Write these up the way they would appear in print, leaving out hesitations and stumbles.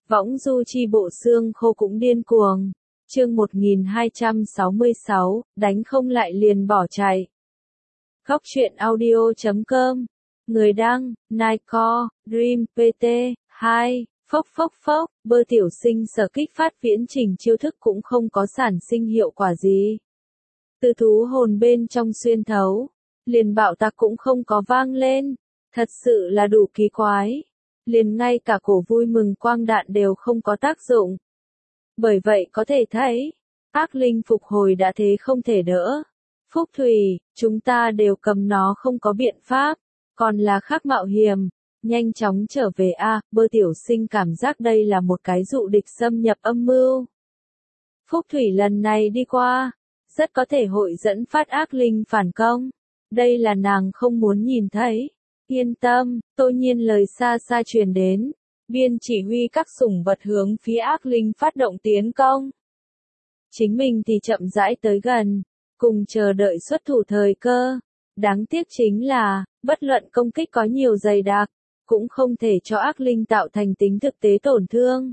Võng du chi bộ xương khô cũng điên cuồng. Chương 1266, đánh không lại liền bỏ chạy. Góc truyện audio.com. Người đăng, Nike, Dream PT, 2, phốc, bơ tiểu sinh sở kích phát viễn trình chiêu thức cũng không có sản sinh hiệu quả gì. Từ thú hồn bên trong xuyên thấu, liền bạo tạc cũng không có vang lên, thật sự là đủ kỳ quái. Liền ngay cả cổ vui mừng quang đạn đều không có tác dụng. Bởi vậy có thể thấy, ác linh phục hồi đã thế không thể đỡ. Phúc Thủy, chúng ta đều cầm nó không có biện pháp, còn là khác mạo hiểm, nhanh chóng trở về a. Bơ tiểu sinh cảm giác đây là một cái dụ địch xâm nhập âm mưu. Phúc Thủy lần này đi qua, rất có thể hội dẫn phát ác linh phản công. Đây là nàng không muốn nhìn thấy. Yên tâm, Tô Nhiên lời xa xa truyền đến. Biên chỉ huy các sủng vật hướng phía ác linh phát động tiến công. Chính mình thì chậm rãi tới gần, cùng chờ đợi xuất thủ thời cơ. Đáng tiếc chính là, bất luận công kích có nhiều dày đặc, cũng không thể cho ác linh tạo thành tính thực tế tổn thương.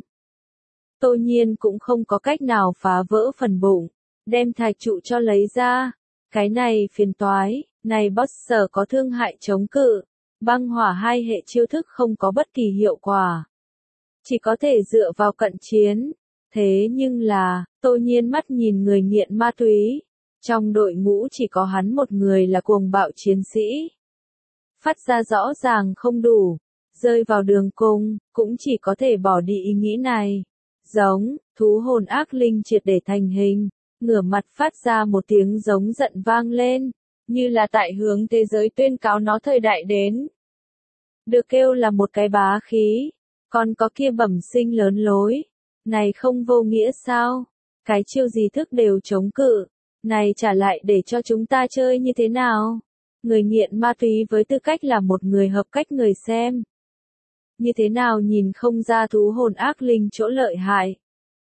Tô Nhiên cũng không có cách nào phá vỡ phần bụng, đem thạch trụ cho lấy ra. Cái này phiền toái, này boss có thương hại chống cự. Băng hỏa hai hệ chiêu thức không có bất kỳ hiệu quả. Chỉ có thể dựa vào cận chiến. Thế nhưng là, Tô Nhiên mắt nhìn người nghiện ma túy. Trong đội ngũ chỉ có hắn một người là cuồng bạo chiến sĩ. Phát ra rõ ràng không đủ. Rơi vào đường cùng, cũng chỉ có thể bỏ đi ý nghĩ này. Giống, thú hồn ác linh triệt để thành hình. Ngửa mặt phát ra một tiếng giống giận vang lên. Như là tại hướng thế giới tuyên cáo nó thời đại đến. Được kêu là một cái bá khí, còn có kia bẩm sinh lớn lối. Này không vô nghĩa sao? Cái chiêu gì thức đều chống cự. Này trả lại để cho chúng ta chơi như thế nào? Người nghiện ma túy với tư cách là một người hợp cách người xem. Như thế nào nhìn không ra thú hồn ác linh chỗ lợi hại?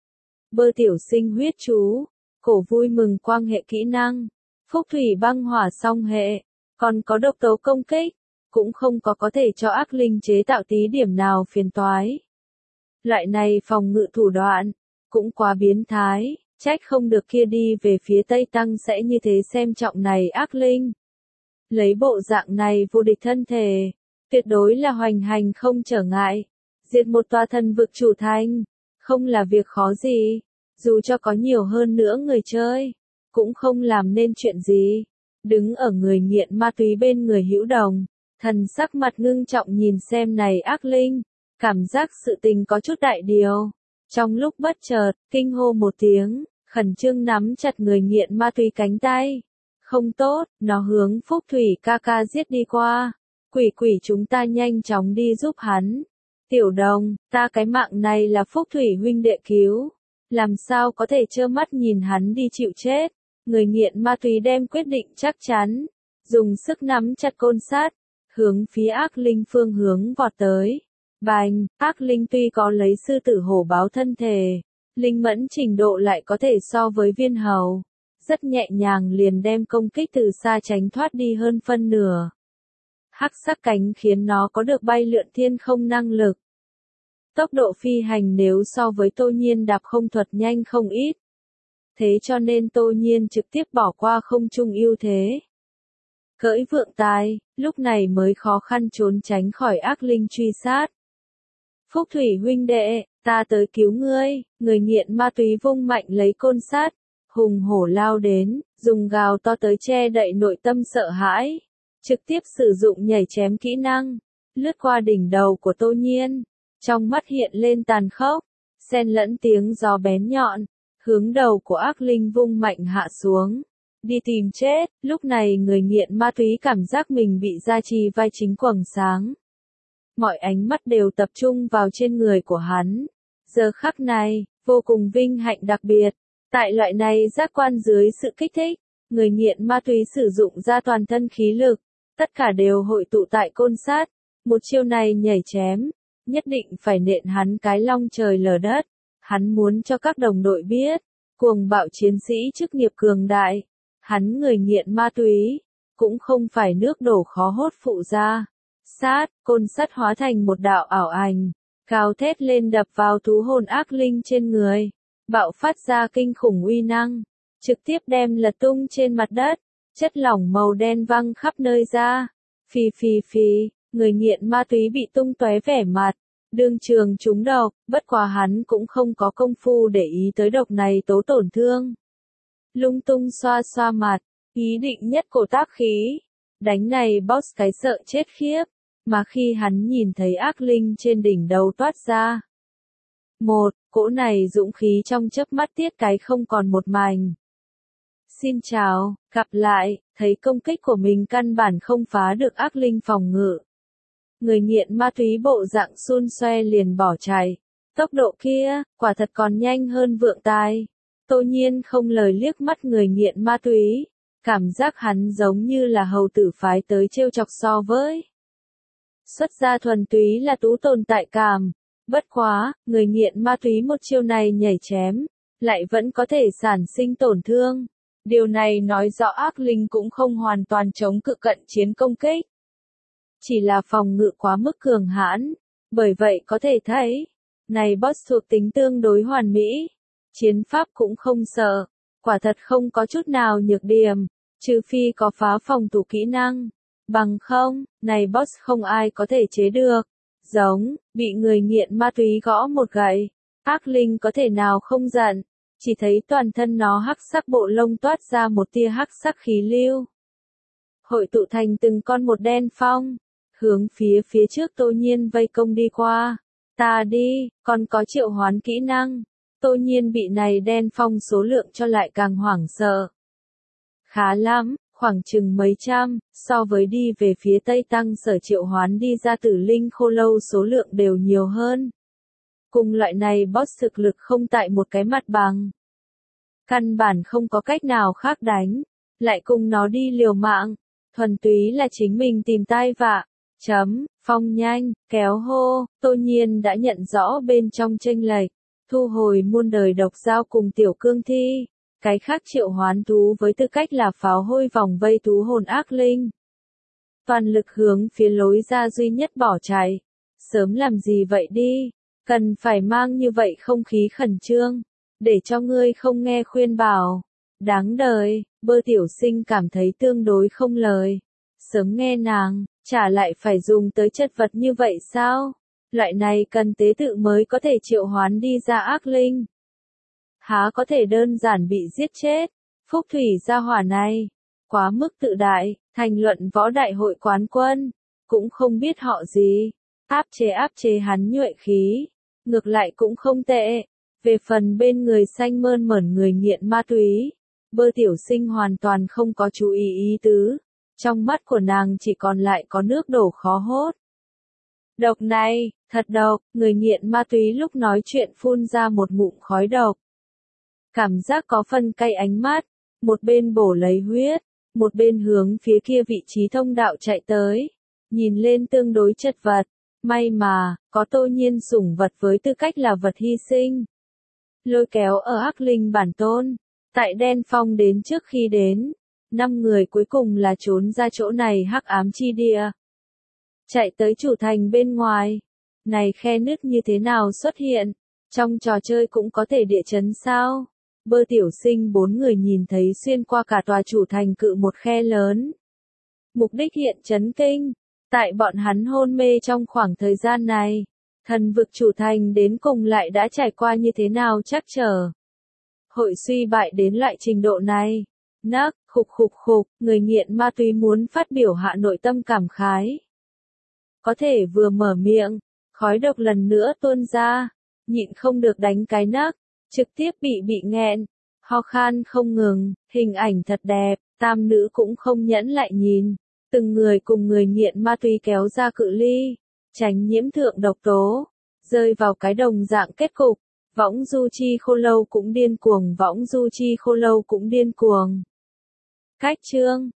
Bơ tiểu sinh huyết chú, cổ vui mừng quang hệ kỹ năng. Phúc thủy băng hỏa song hệ, còn có độc tố công kích, cũng không có thể cho ác linh chế tạo tí điểm nào phiền toái. Loại này phòng ngự thủ đoạn, cũng quá biến thái, trách không được kia đi về phía Tây Tăng sẽ như thế xem trọng này ác linh. Lấy bộ dạng này vô địch thân thể, tuyệt đối là hoành hành không trở ngại, diệt một tòa thần vực chủ thành, không là việc khó gì, dù cho có nhiều hơn nữa người chơi. Cũng không làm nên chuyện gì. Đứng ở người nghiện ma túy bên người hữu đồng, thần sắc mặt ngưng trọng nhìn xem này ác linh, cảm giác sự tình có chút đại điều. Trong lúc bất chợt, kinh hô một tiếng, khẩn trương nắm chặt người nghiện ma túy cánh tay. Không tốt, nó hướng Phúc Thủy ca ca giết đi qua. Quỷ chúng ta nhanh chóng đi giúp hắn. Tiểu đồng, ta cái mạng này là Phúc Thủy huynh đệ cứu. Làm sao có thể trơ mắt nhìn hắn đi chịu chết. Người nghiện ma túy đem quyết định chắc chắn, dùng sức nắm chặt côn sắt, hướng phía ác linh phương hướng vọt tới. Bành, ác linh tuy có lấy sư tử hổ báo thân thể, linh mẫn trình độ lại có thể so với viên hầu. Rất nhẹ nhàng liền đem công kích từ xa tránh thoát đi hơn phân nửa. Hắc sắc cánh khiến nó có được bay lượn thiên không năng lực. Tốc độ phi hành nếu so với Tô Nhiên đạp không thuật nhanh không ít. Thế cho nên Tô Nhiên trực tiếp bỏ qua không trung ưu thế. Cưỡi vượng tài, lúc này mới khó khăn trốn tránh khỏi ác linh truy sát. Phúc Thủy huynh đệ, ta tới cứu ngươi, người nghiện ma túy vung mạnh lấy côn sắt, hùng hổ lao đến, dùng gào to tới che đậy nội tâm sợ hãi. Trực tiếp sử dụng nhảy chém kỹ năng, lướt qua đỉnh đầu của Tô Nhiên, trong mắt hiện lên tàn khốc, xen lẫn tiếng gió bén nhọn. Hướng đầu của ác linh vung mạnh hạ xuống. Đi tìm chết, lúc này người nghiện ma túy cảm giác mình bị gia trì vai chính quầng sáng. Mọi ánh mắt đều tập trung vào trên người của hắn. Giờ khắc này, vô cùng vinh hạnh đặc biệt. Tại loại này giác quan dưới sự kích thích, người nghiện ma túy sử dụng ra toàn thân khí lực. Tất cả đều hội tụ tại côn sắt. Một chiêu này nhảy chém, nhất định phải nện hắn cái long trời lở đất. Hắn muốn cho các đồng đội biết, cuồng bạo chiến sĩ chức nghiệp cường đại, hắn người nghiện ma túy, cũng không phải nước đổ khó hốt phụ ra. Sát, côn sắt hóa thành một đạo ảo ảnh, Gào thét lên đập vào thú hồn ác linh trên người, bạo phát ra kinh khủng uy năng, trực tiếp đem lật tung trên mặt đất, chất lỏng màu đen văng khắp nơi ra. Phì phì phì, người nghiện ma túy bị tung tóe vẻ mặt, đương trường trúng độc, bất quá hắn cũng không có công phu để ý tới độc này tố tổn thương. Lung tung xoa xoa mặt, ý định nhất cổ tác khí, đánh này boss cái sợ chết khiếp, mà khi hắn nhìn thấy ác linh trên đỉnh đầu toát ra. Cỗ này dũng khí trong chớp mắt tiết cái không còn một mảnh. Xin chào, gặp lại, thấy công kích của mình căn bản không phá được ác linh phòng ngự. Người nghiện ma túy bộ dạng xun xoe liền bỏ chạy. Tốc độ kia, quả thật còn nhanh hơn vượng tài. Tô Nhiên không lời liếc mắt người nghiện ma túy. Cảm giác hắn giống như là hầu tử phái tới trêu chọc so với. Xuất gia thuần túy là tú tồn tại cảm. Bất quá, người nghiện ma túy một chiêu này nhảy chém, lại vẫn có thể sản sinh tổn thương. Điều này nói rõ ác linh cũng không hoàn toàn chống cự cận chiến công kích. Chỉ là phòng ngự quá mức cường hãn, bởi vậy có thể thấy, này boss thuộc tính tương đối hoàn mỹ. Chiến pháp cũng không sợ, quả thật không có chút nào nhược điểm, trừ phi có phá phòng thủ kỹ năng. Bằng không, này boss không ai có thể chế được. Giống, bị người nghiện ma túy gõ một gậy, ác linh có thể nào không giận, chỉ thấy toàn thân nó hắc sắc bộ lông toát ra một tia hắc sắc khí lưu. Hội tụ thành từng con một đen phong, hướng phía trước Tô Nhiên vây công đi qua. Ta đi, còn có triệu hoán kỹ năng. Tô Nhiên bị này đen phong số lượng cho lại càng hoảng sợ. Khá lắm, khoảng chừng mấy trăm, so với đi về phía Tây Tăng sở triệu hoán đi ra tử linh khô lâu số lượng đều nhiều hơn. Cùng loại này boss thực lực không tại một cái mặt bằng. Căn bản không có cách nào khác đánh, lại cùng nó đi liều mạng, thuần túy là chính mình tìm tai vạ. Phong nhanh, kéo hô, Tô Nhiên đã nhận rõ bên trong chênh lệch, thu hồi muôn đời độc giao cùng tiểu cương thi. Cái khác triệu hoán thú với tư cách là pháo hôi vòng vây thú hồn ác linh. Toàn lực hướng phía lối ra duy nhất bỏ chạy. Sớm làm gì vậy đi, cần phải mang như vậy không khí khẩn trương, để cho ngươi không nghe khuyên bảo. Đáng đời, Bơ tiểu sinh cảm thấy tương đối không lời. Sớm nghe nàng, chả lại phải dùng tới chất vật như vậy sao? Loại này cần tế tự mới có thể triệu hoán đi ra ác linh. Há có thể đơn giản bị giết chết. Phúc thủy gia hỏa này, quá mức tự đại, thành luận võ đại hội quán quân, cũng không biết họ gì, áp chế hắn nhuệ khí, ngược lại cũng không tệ. Về phần bên người xanh mơn mởn người nghiện ma túy, Bơ tiểu sinh hoàn toàn không có chú ý tứ, trong mắt của nàng chỉ còn lại có nước đổ khó hốt. Độc này, thật độc, người nghiện ma túy lúc nói chuyện phun ra một ngụm khói độc. Cảm giác có phân cay ánh mắt, một bên bổ lấy huyết, một bên hướng phía kia vị trí thông đạo chạy tới, nhìn lên tương đối chật vật, may mà, có Tô Nhiên sủng vật với tư cách là vật hy sinh. Lôi kéo ở ác linh bản tôn, tại đen phong đến trước khi đến, 5 người cuối cùng là trốn ra chỗ này hắc ám chi địa. Chạy tới chủ thành bên ngoài, này khe nứt như thế nào xuất hiện, trong trò chơi cũng có thể địa chấn sao? Bơ tiểu sinh 4 người nhìn thấy xuyên qua cả tòa chủ thành cự một khe lớn. Mục đích hiện chấn kinh, tại bọn hắn hôn mê trong khoảng thời gian này, thần vực chủ thành đến cùng lại đã trải qua như thế nào chắc trở. Hội suy bại đến loại trình độ này. Nắc, khục, người nghiện ma túy muốn phát biểu hạ nội tâm cảm khái. Có thể vừa mở miệng, khói độc lần nữa tuôn ra, nhịn không được đánh cái nắc. Trực tiếp bị nghẹn, ho khan không ngừng, hình ảnh thật đẹp, tam nữ cũng không nhẫn lại nhìn, từng người cùng người nghiện ma túy kéo ra cự ly, tránh nhiễm thượng độc tố, rơi vào cái đồng dạng kết cục, võng du chi khô lâu cũng điên cuồng. Cách chương